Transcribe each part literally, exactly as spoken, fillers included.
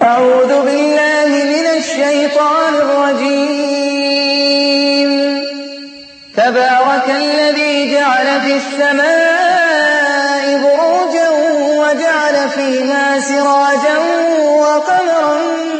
أعوذ بالله من الشيطان الرجيم تبارك الذي جعل في السماء بروجا وجعل فيها سراجا وقمرا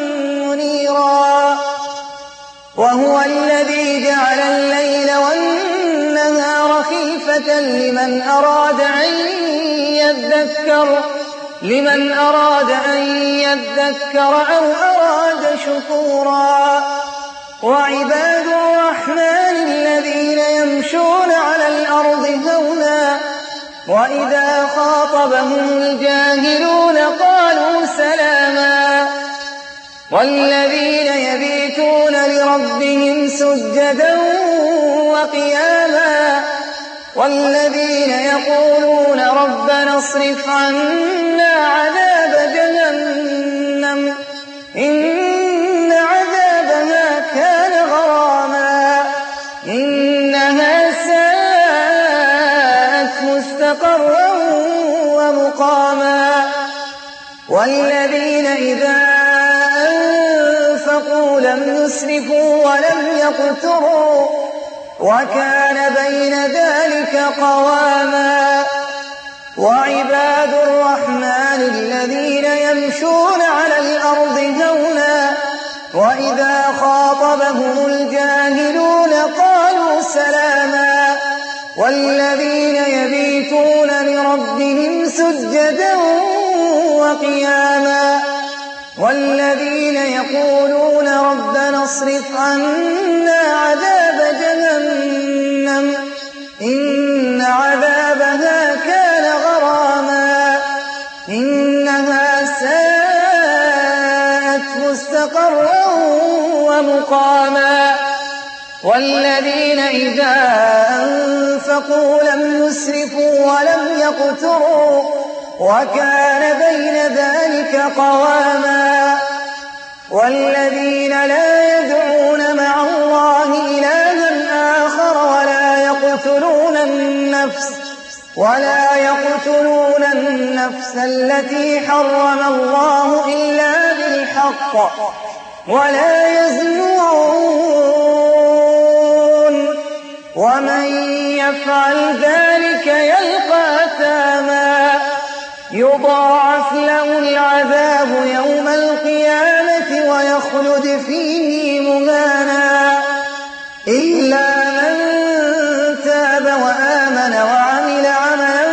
منيرا وهو الذي جعل الليل والنهار خلفة لمن أراد أن يذكر لمن أراد أن يذكر أو أراد شكورا وعباد الرحمن الذين يمشون على الأرض هونا وإذا خاطبهم الجاهلون قالوا سلاما والذين يبيتون لربهم سجدا وقياما والذين يقولون ربنا اصرف عنا عذاب جهنم إن عذابها كان غراما إنها ساءت مستقرا ومقاما والذين إذا أنفقوا لم يسرفوا ولم يقتروا وكان بين ذلك قواما وعباد الرحمن الذين يمشون على الأرض هونا وإذا خاطبهم الجاهلون قالوا سلاما والذين يبيتون لربهم سجدا وقياما والذين يقولون ربنا اصرف عنا عذاب جهنم إن عذابها كان غراما إنها ساءت مستقرا ومقاما والذين إذا أنفقوا لم يسرفوا ولم يقتروا وكان بين ذلك قواما والذين لا يدعون مع الله إلها آخر ولا يقتلون النفس ولا يقتلون النفس التي حرم الله إلا بالحق ولا يزنون ومن يفعل ذلك يلقى أثاما يضاعف له العذاب يوم القيامة ويخلد فيه مهانا إلا من تاب وآمن وعمل عملا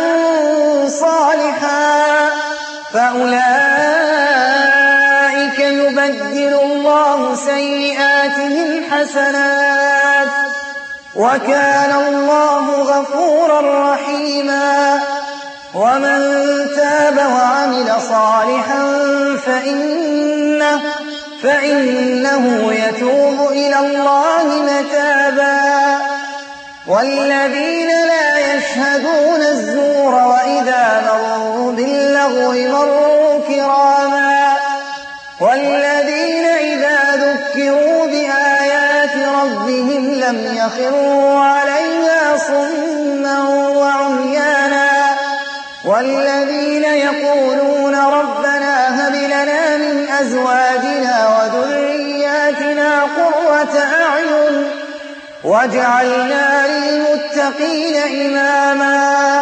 صالحا فأولئك يبدل الله سيئاتهم حسنات وكان الله غفورا رحيما ومن تاب وعمل صالحا فإنه, فإنه يتوب إلى الله متابا والذين لا يشهدون الزور وإذا مروا باللغو مروا كراما والذين إذا ذكروا بآيات ربهم لم يخروا عليها صما وعميانا والذين يقولون ربنا هب لنا من أزواجنا وذرياتنا قرة أعين واجعلنا للمتقين إماما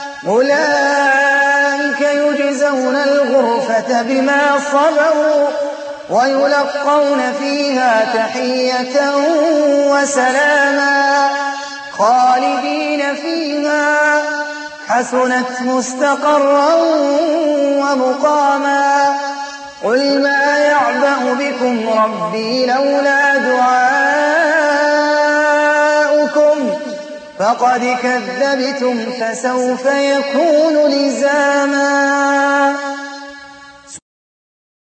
أولئك يجزون الغرفة بما صبروا ويلقون فيها تحية وسلاما خالدين فيها حسنت مستقرا ومقاما قل ما يعبأ بكم ربي لولا دعاؤكم فقد كذبتم فسوف يكون لزاما